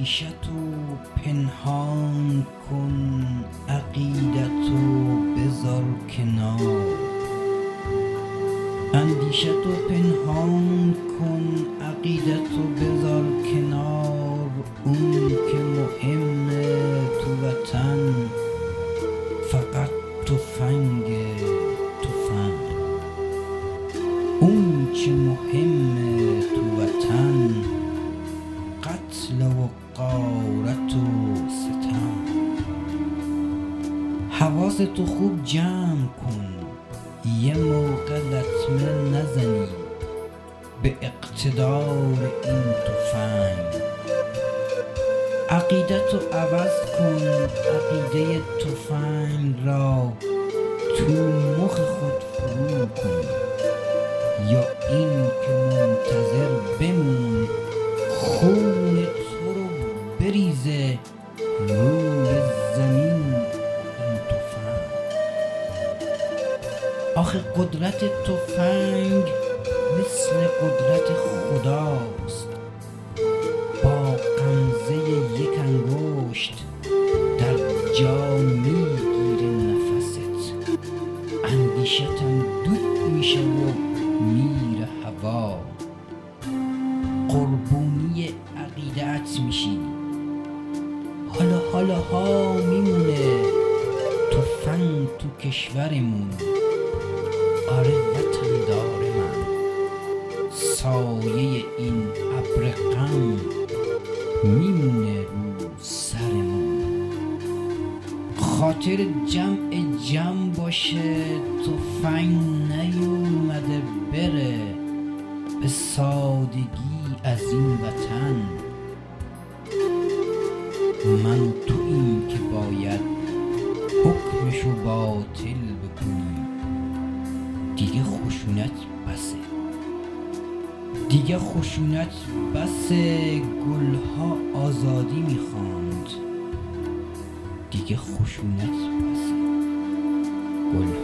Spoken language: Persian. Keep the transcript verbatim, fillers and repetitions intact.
اندیشتو پنهان کن، عقیدتو بذار کنار. اندیشتو پنهان کن، عقیدتو بذار کنار. اون که مهمه تو وطن فقط تفنگه، تفنگ. اون چه مهمه تو وطن قتل و غارت و ستم. حواستو خوب جمع کن، یه موقع لطمه نزنی به اقتدار این تفنگ. عقیدتو عوض کن، عقیده تفنگ را تو مخ خود فرو کن. یا این که منتظر بمون خون تو رو بریزه روی زمین این تفنگ. آخه قدرت تفنگ مثل قدرت خداست، با غمزه یک انگشت در جا میگیره نفست. اندیشتم دود میشه و میره هوا. قربونی عقیدت میشی، حالا حالا ها میمونه تفنگ تو کشورمون. آره وطن دار من، سایه این ابر غم میمونه رو سرمون. خاطر جمع جمع باشه، تفنگ نیومده بره به سادگی از این وطن. من تو این که باید حکمشو باطل بکنیم. دیگه خشونت بسه، دیگه خشونت بسه. گلها آزادی میخواند، دیگه خشونت بسه. گلها